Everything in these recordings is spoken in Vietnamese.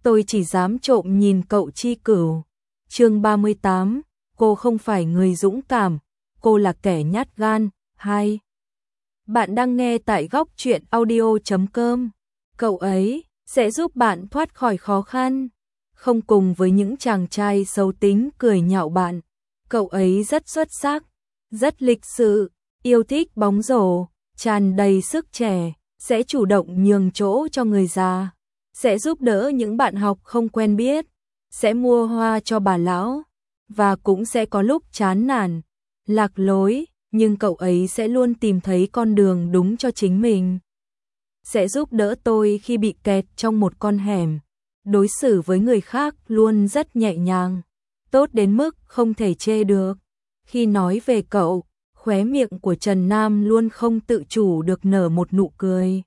tôi chỉ dám trộm nhìn cậu Chi Cửu. Chương 38, cô không phải người dũng cảm, cô là kẻ nhát gan. 2. Bạn đang nghe tại góc truyện audio.com. Cậu ấy sẽ giúp bạn thoát khỏi khó khăn, không cùng với những chàng trai xấu tính cười nhạo bạn. Cậu ấy rất xuất sắc, rất lịch sự, yêu thích bóng rổ, tràn đầy sức trẻ, sẽ chủ động nhường chỗ cho người già, sẽ giúp đỡ những bạn học không quen biết, sẽ mua hoa cho bà lão, và cũng sẽ có lúc chán nản, lạc lối, nhưng cậu ấy sẽ luôn tìm thấy con đường đúng cho chính mình. Sẽ giúp đỡ tôi khi bị kẹt trong một con hẻm, đối xử với người khác luôn rất nhẹ nhàng, tốt đến mức không thể chê được. Khi nói về cậu, khóe miệng của Trần Nam luôn không tự chủ được nở một nụ cười.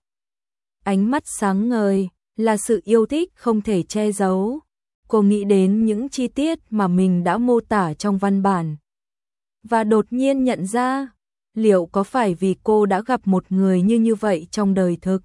Ánh mắt sáng ngời, là sự yêu thích không thể che giấu. Cô nghĩ đến những chi tiết mà mình đã mô tả trong văn bản. Và đột nhiên nhận ra, liệu có phải vì cô đã gặp một người như vậy trong đời thực,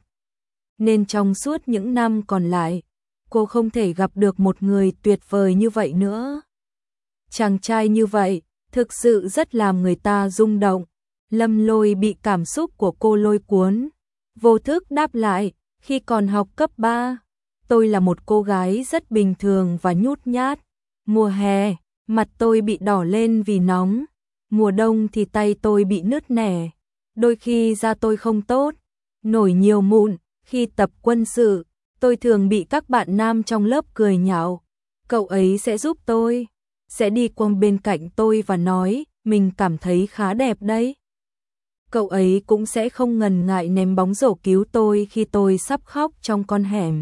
nên trong suốt những năm còn lại, cô không thể gặp được một người tuyệt vời như vậy nữa. Chàng trai như vậy, thực sự rất làm người ta rung động. Lâm Lôi bị cảm xúc của cô lôi cuốn, vô thức đáp lại, khi còn học cấp 3, tôi là một cô gái rất bình thường và nhút nhát. Mùa hè, mặt tôi bị đỏ lên vì nóng, mùa đông thì tay tôi bị nứt nẻ, đôi khi da tôi không tốt, nổi nhiều mụn. Khi tập quân sự, tôi thường bị các bạn nam trong lớp cười nhạo. Cậu ấy sẽ giúp tôi, sẽ đi qua bên cạnh tôi và nói, mình cảm thấy khá đẹp đấy. Cậu ấy cũng sẽ không ngần ngại ném bóng rổ cứu tôi khi tôi sắp khóc trong con hẻm.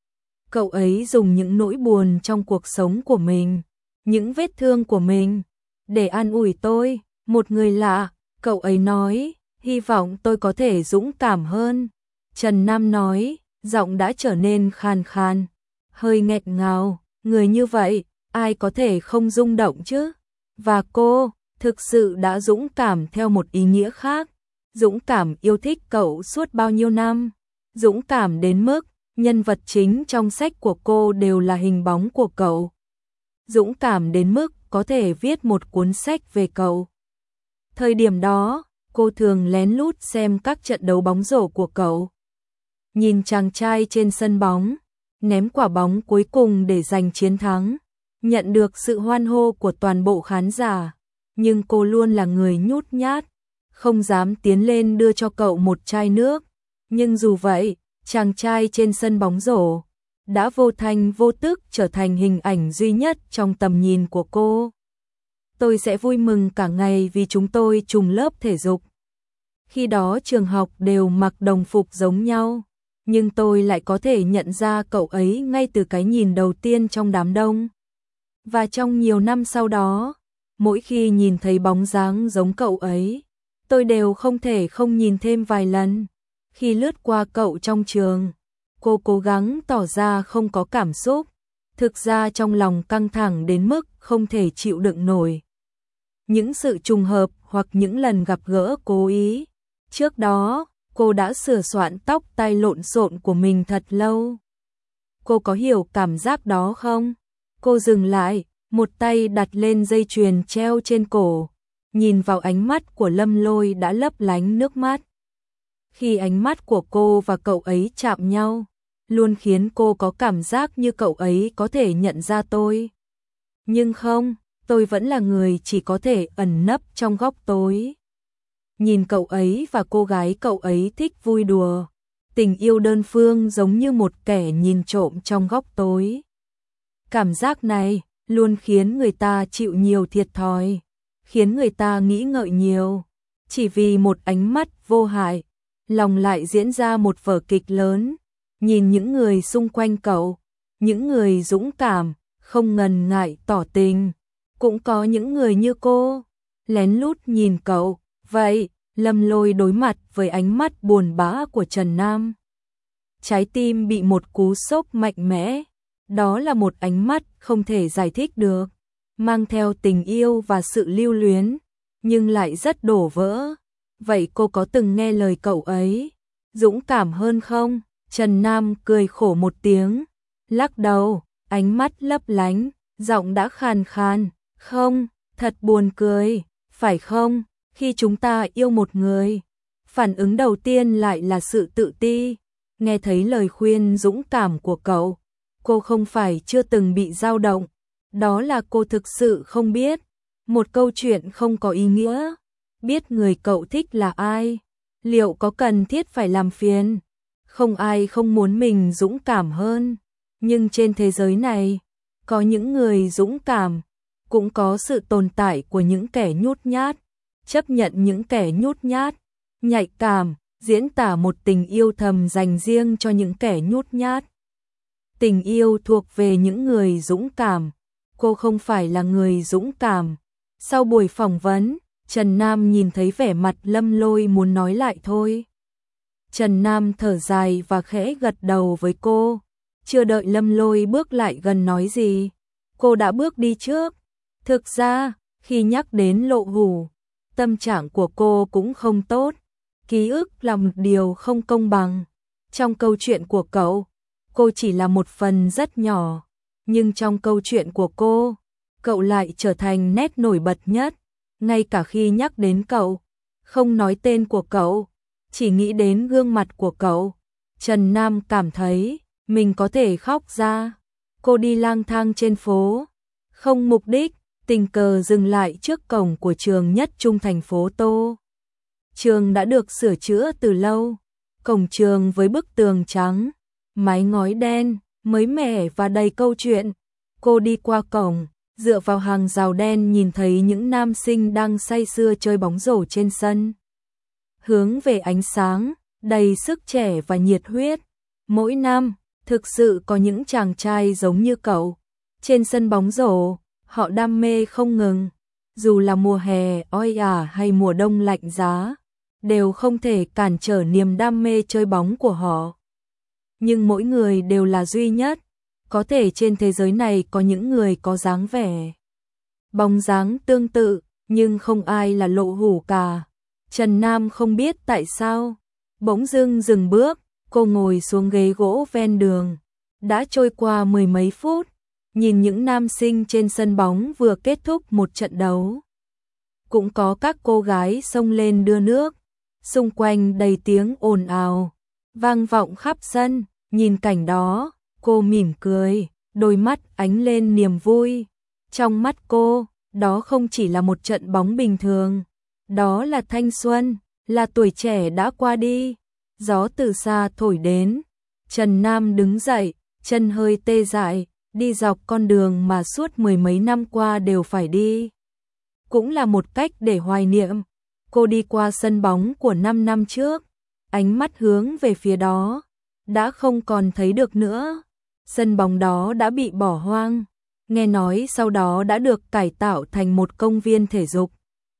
Cậu ấy dùng những nỗi buồn trong cuộc sống của mình, những vết thương của mình, để an ủi tôi. Một người lạ, cậu ấy nói, hy vọng tôi có thể dũng cảm hơn. Trần Nam nói, giọng đã trở nên khàn khàn, hơi nghẹn ngào, người như vậy, ai có thể không rung động chứ? Và cô, thực sự đã dũng cảm theo một ý nghĩa khác, dũng cảm yêu thích cậu suốt bao nhiêu năm, dũng cảm đến mức, nhân vật chính trong sách của cô đều là hình bóng của cậu. Dũng cảm đến mức có thể viết một cuốn sách về cậu. Thời điểm đó, cô thường lén lút xem các trận đấu bóng rổ của cậu. Nhìn chàng trai trên sân bóng, ném quả bóng cuối cùng để giành chiến thắng, nhận được sự hoan hô của toàn bộ khán giả, nhưng cô luôn là người nhút nhát, không dám tiến lên đưa cho cậu một chai nước. Nhưng dù vậy, chàng trai trên sân bóng rổ đã vô thanh vô tức trở thành hình ảnh duy nhất trong tầm nhìn của cô. Tôi sẽ vui mừng cả ngày vì chúng tôi trùng lớp thể dục. Khi đó trường học đều mặc đồng phục giống nhau, nhưng tôi lại có thể nhận ra cậu ấy ngay từ cái nhìn đầu tiên trong đám đông. Và trong nhiều năm sau đó, mỗi khi nhìn thấy bóng dáng giống cậu ấy, tôi đều không thể không nhìn thêm vài lần. Khi lướt qua cậu trong trường, cô cố gắng tỏ ra không có cảm xúc, thực ra trong lòng căng thẳng đến mức không thể chịu đựng nổi. Những sự trùng hợp hoặc những lần gặp gỡ cố ý, trước đó, cô đã sửa soạn tóc tai lộn xộn của mình thật lâu. Cô có hiểu cảm giác đó không? Cô dừng lại, một tay đặt lên dây chuyền treo trên cổ, nhìn vào ánh mắt của Lâm Lôi đã lấp lánh nước mắt. Khi ánh mắt của cô và cậu ấy chạm nhau, luôn khiến cô có cảm giác như cậu ấy có thể nhận ra tôi. Nhưng không, tôi vẫn là người chỉ có thể ẩn nấp trong góc tối. Nhìn cậu ấy và cô gái cậu ấy thích vui đùa, tình yêu đơn phương giống như một kẻ nhìn trộm trong góc tối. Cảm giác này luôn khiến người ta chịu nhiều thiệt thòi, khiến người ta nghĩ ngợi nhiều. Chỉ vì một ánh mắt vô hại, lòng lại diễn ra một vở kịch lớn. Nhìn những người xung quanh cậu, những người dũng cảm, không ngần ngại tỏ tình. Cũng có những người như cô, lén lút nhìn cậu. Vậy, Lâm Lôi đối mặt với ánh mắt buồn bã của Trần Nam. Trái tim bị một cú sốc mạnh mẽ. Đó là một ánh mắt không thể giải thích được, mang theo tình yêu và sự lưu luyến, nhưng lại rất đổ vỡ. Vậy cô có từng nghe lời cậu ấy dũng cảm hơn không? Trần Nam cười khổ một tiếng, lắc đầu, ánh mắt lấp lánh, giọng đã khàn khàn, không, thật buồn cười, phải không, khi chúng ta yêu một người, phản ứng đầu tiên lại là sự tự ti. Nghe thấy lời khuyên dũng cảm của cậu, cô không phải chưa từng bị dao động, đó là cô thực sự không biết. Một câu chuyện không có ý nghĩa, biết người cậu thích là ai, liệu có cần thiết phải làm phiền? Không ai không muốn mình dũng cảm hơn, nhưng trên thế giới này, có những người dũng cảm, cũng có sự tồn tại của những kẻ nhút nhát, chấp nhận những kẻ nhút nhát, nhạy cảm, diễn tả một tình yêu thầm dành riêng cho những kẻ nhút nhát. Tình yêu thuộc về những người dũng cảm, cô không phải là người dũng cảm. Sau buổi phỏng vấn, Trần Nam nhìn thấy vẻ mặt Lâm Lôi muốn nói lại thôi. Trần Nam thở dài và khẽ gật đầu với cô, chưa đợi Lâm Lôi bước lại gần nói gì, cô đã bước đi trước. Thực ra, khi nhắc đến Lộ Hủ, tâm trạng của cô cũng không tốt, ký ức là một điều không công bằng. Trong câu chuyện của cậu, cô chỉ là một phần rất nhỏ, nhưng trong câu chuyện của cô, cậu lại trở thành nét nổi bật nhất. Ngay cả khi nhắc đến cậu, không nói tên của cậu, chỉ nghĩ đến gương mặt của cậu, Trần Nam cảm thấy mình có thể khóc ra. Cô đi lang thang trên phố, không mục đích, tình cờ dừng lại trước cổng của trường nhất trung thành phố Tô. Trường đã được sửa chữa từ lâu, cổng trường với bức tường trắng, mái ngói đen, mới mẻ và đầy câu chuyện. Cô đi qua cổng, dựa vào hàng rào đen nhìn thấy những nam sinh đang say sưa chơi bóng rổ trên sân. Hướng về ánh sáng, đầy sức trẻ và nhiệt huyết. Mỗi năm, thực sự có những chàng trai giống như cậu. Trên sân bóng rổ, họ đam mê không ngừng. Dù là mùa hè oi ả hay mùa đông lạnh giá, đều không thể cản trở niềm đam mê chơi bóng của họ. Nhưng mỗi người đều là duy nhất. Có thể trên thế giới này có những người có dáng vẻ, bóng dáng tương tự, nhưng không ai là Lộ Hủ cả. Trần Nam không biết tại sao, bỗng dưng dừng bước, cô ngồi xuống ghế gỗ ven đường. Đã trôi qua mười mấy phút, nhìn những nam sinh trên sân bóng vừa kết thúc một trận đấu. Cũng có các cô gái xông lên đưa nước, xung quanh đầy tiếng ồn ào, vang vọng khắp sân. Nhìn cảnh đó, cô mỉm cười, đôi mắt ánh lên niềm vui. Trong mắt cô, đó không chỉ là một trận bóng bình thường, đó là thanh xuân, là tuổi trẻ đã qua đi. Gió từ xa thổi đến, Trần Nam đứng dậy, chân hơi tê dại, đi dọc con đường mà suốt mười mấy năm qua đều phải đi. Cũng là một cách để hoài niệm. Cô đi qua sân bóng của 5 năm trước, ánh mắt hướng về phía đó, đã không còn thấy được nữa. Sân bóng đó đã bị bỏ hoang, nghe nói sau đó đã được cải tạo thành một công viên thể dục,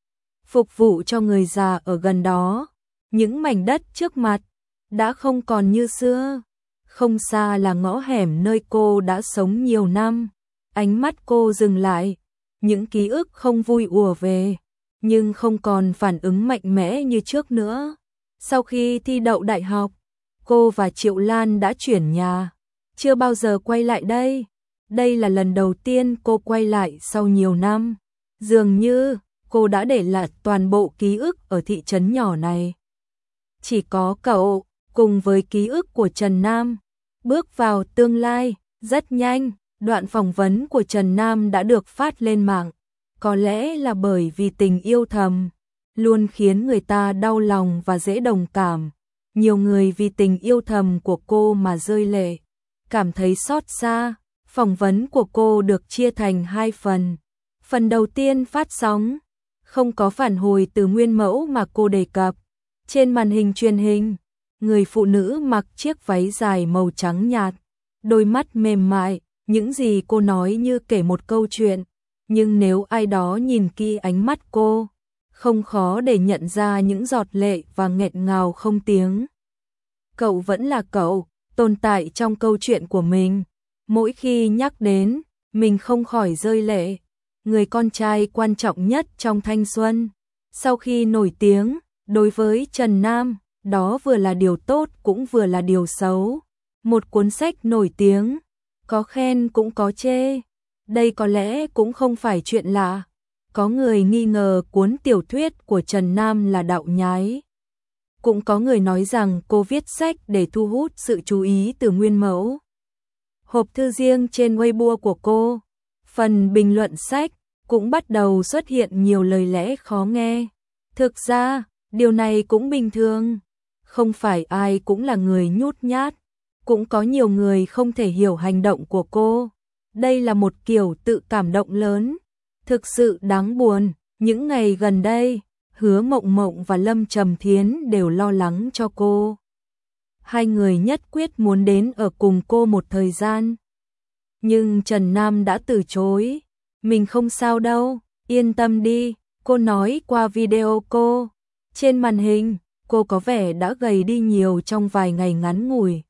phục vụ cho người già ở gần đó. Những mảnh đất trước mặt đã không còn như xưa. Không xa là ngõ hẻm nơi cô đã sống nhiều năm. Ánh mắt cô dừng lại, những ký ức không vui ùa về, nhưng không còn phản ứng mạnh mẽ như trước nữa. Sau khi thi đậu đại học, cô và Triệu Lan đã chuyển nhà, chưa bao giờ quay lại đây. Đây là lần đầu tiên cô quay lại sau nhiều năm. Dường như cô đã để lại toàn bộ ký ức ở thị trấn nhỏ này. Chỉ có cậu, cùng với ký ức của Trần Nam, bước vào tương lai. Rất nhanh, đoạn phỏng vấn của Trần Nam đã được phát lên mạng. Có lẽ là bởi vì tình yêu thầm luôn khiến người ta đau lòng và dễ đồng cảm. Nhiều người vì tình yêu thầm của cô mà rơi lệ, cảm thấy xót xa. Phỏng vấn của cô được chia thành 2 phần. Phần đầu tiên phát sóng, không có phản hồi từ nguyên mẫu mà cô đề cập. Trên màn hình truyền hình, người phụ nữ mặc chiếc váy dài màu trắng nhạt, đôi mắt mềm mại, những gì cô nói như kể một câu chuyện. Nhưng nếu ai đó nhìn kỹ ánh mắt cô, không khó để nhận ra những giọt lệ và nghẹn ngào không tiếng. Cậu vẫn là cậu, tồn tại trong câu chuyện của mình. Mỗi khi nhắc đến, mình không khỏi rơi lệ. Người con trai quan trọng nhất trong thanh xuân. Sau khi nổi tiếng, đối với Trần Nam, đó vừa là điều tốt cũng vừa là điều xấu. Một cuốn sách nổi tiếng, có khen cũng có chê. Đây có lẽ cũng không phải chuyện lạ. Có người nghi ngờ cuốn tiểu thuyết của Trần Nam là đạo nhái. Cũng có người nói rằng cô viết sách để thu hút sự chú ý từ nguyên mẫu. Hộp thư riêng trên Weibo của cô, phần bình luận sách, cũng bắt đầu xuất hiện nhiều lời lẽ khó nghe. Thực ra, điều này cũng bình thường. Không phải ai cũng là người nhút nhát. Cũng có nhiều người không thể hiểu hành động của cô. Đây là một kiểu tự cảm động lớn. Thực sự đáng buồn, những ngày gần đây, Hứa Mộng Mộng và Lâm Trầm Thiến đều lo lắng cho cô. Hai người nhất quyết muốn đến ở cùng cô một thời gian. Nhưng Trần Nam đã từ chối. Mình không sao đâu, yên tâm đi, cô nói qua video cô. Trên màn hình, cô có vẻ đã gầy đi nhiều trong vài ngày ngắn ngủi.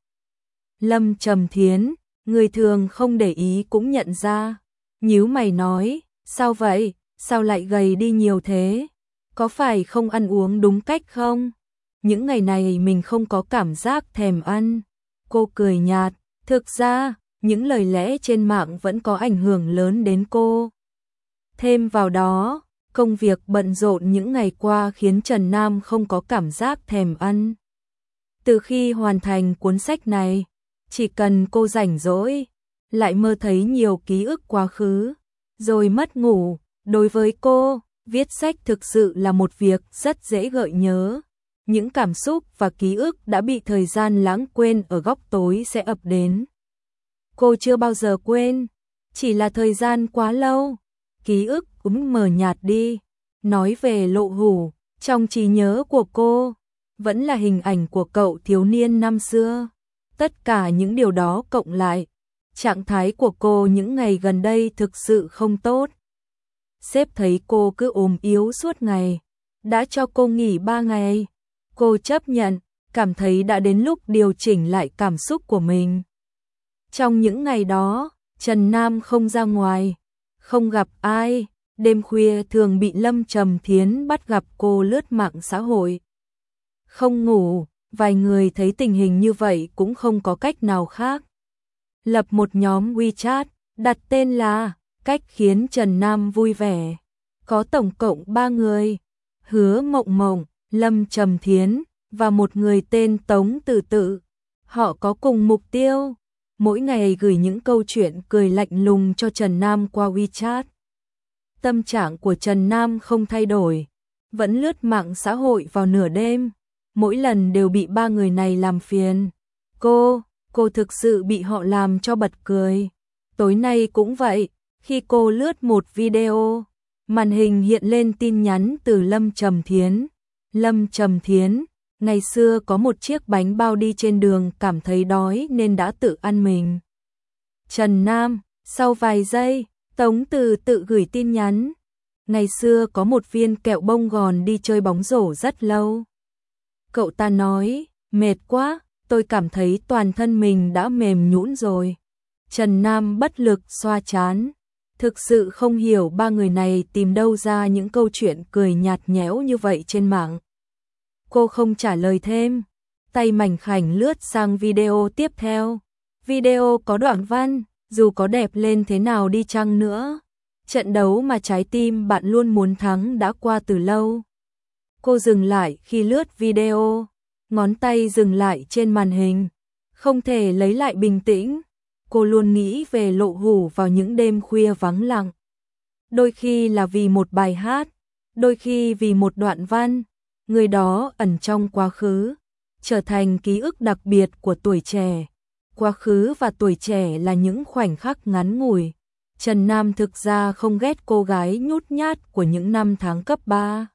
Lâm Trầm Thiến, người thường không để ý cũng nhận ra. Nhíu mày nói, sao vậy, sao lại gầy đi nhiều thế? Có phải không ăn uống đúng cách không? Những ngày này mình không có cảm giác thèm ăn. Cô cười nhạt, thực ra, những lời lẽ trên mạng vẫn có ảnh hưởng lớn đến cô. Thêm vào đó, công việc bận rộn những ngày qua khiến Trần Nam không có cảm giác thèm ăn. Từ khi hoàn thành cuốn sách này, chỉ cần cô rảnh rỗi, lại mơ thấy nhiều ký ức quá khứ, rồi mất ngủ. Đối với cô, viết sách thực sự là một việc rất dễ gợi nhớ. Những cảm xúc và ký ức đã bị thời gian lãng quên ở góc tối sẽ ập đến. Cô chưa bao giờ quên, chỉ là thời gian quá lâu, ký ức cũng mờ nhạt đi. Nói về Lộ Hủ, trong trí nhớ của cô, vẫn là hình ảnh của cậu thiếu niên năm xưa. Tất cả những điều đó cộng lại, trạng thái của cô những ngày gần đây thực sự không tốt. Sếp thấy cô cứ ốm yếu suốt ngày, đã cho cô nghỉ 3 ngày. Cô chấp nhận, cảm thấy đã đến lúc điều chỉnh lại cảm xúc của mình. Trong những ngày đó, Trần Nam không ra ngoài, không gặp ai, đêm khuya thường bị Lâm Trầm Thiến bắt gặp cô lướt mạng xã hội. Không ngủ, vài người thấy tình hình như vậy cũng không có cách nào khác. Lập một nhóm WeChat, đặt tên là Cách khiến Trần Nam vui vẻ. Có tổng cộng 3 người, Hứa Mộng Mộng, Lâm Trầm Thiến và một người tên Tống Từ Tự. Họ có cùng mục tiêu, mỗi ngày gửi những câu chuyện cười lạnh lùng cho Trần Nam qua WeChat. Tâm trạng của Trần Nam không thay đổi, vẫn lướt mạng xã hội vào nửa đêm, mỗi lần đều bị 3 người này làm phiền. Cô thực sự bị họ làm cho bật cười. Tối nay cũng vậy, khi cô lướt một video, màn hình hiện lên tin nhắn từ Lâm Trầm Thiến. Lâm Trầm Thiến, ngày xưa có một chiếc bánh bao đi trên đường cảm thấy đói nên đã tự ăn mình. Trần Nam, sau vài giây, Tống Từ Tự gửi tin nhắn. Ngày xưa có một viên kẹo bông gòn đi chơi bóng rổ rất lâu. Cậu ta nói, mệt quá, tôi cảm thấy toàn thân mình đã mềm nhũn rồi. Trần Nam bất lực xoa trán. Thực sự không hiểu 3 người này tìm đâu ra những câu chuyện cười nhạt nhẽo như vậy trên mạng. Cô không trả lời thêm, tay mảnh khảnh lướt sang video tiếp theo. Video có đoạn văn, dù có đẹp lên thế nào đi chăng nữa, trận đấu mà trái tim bạn luôn muốn thắng đã qua từ lâu. Cô dừng lại khi lướt video, ngón tay dừng lại trên màn hình, không thể lấy lại bình tĩnh. Cô luôn nghĩ về Lộ Hủ vào những đêm khuya vắng lặng. Đôi khi là vì một bài hát, đôi khi vì một đoạn văn, người đó ẩn trong quá khứ, trở thành ký ức đặc biệt của tuổi trẻ. Quá khứ và tuổi trẻ là những khoảnh khắc ngắn ngủi. Trần Nam thực ra không ghét cô gái nhút nhát của những năm tháng cấp 3.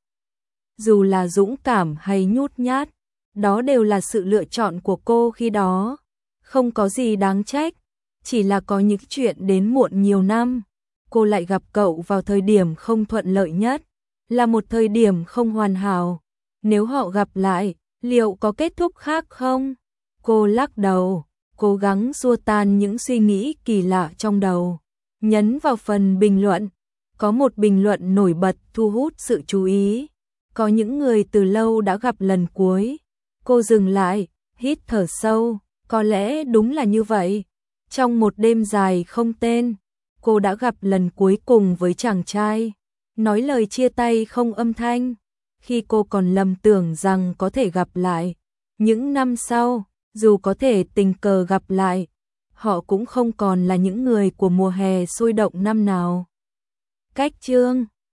Dù là dũng cảm hay nhút nhát, đó đều là sự lựa chọn của cô khi đó. Không có gì đáng trách, chỉ là có những chuyện đến muộn nhiều năm. Cô lại gặp cậu vào thời điểm không thuận lợi nhất, là một thời điểm không hoàn hảo. Nếu họ gặp lại, liệu có kết thúc khác không? Cô lắc đầu, cố gắng xua tan những suy nghĩ kỳ lạ trong đầu. Nhấn vào phần bình luận, có một bình luận nổi bật thu hút sự chú ý. Có những người từ lâu đã gặp lần cuối. Cô dừng lại, hít thở sâu, có lẽ đúng là như vậy. Trong một đêm dài không tên, cô đã gặp lần cuối cùng với chàng trai, nói lời chia tay không âm thanh, khi cô còn lầm tưởng rằng có thể gặp lại. Những năm sau, dù có thể tình cờ gặp lại, họ cũng không còn là những người của mùa hè sôi động năm nào. Cách chương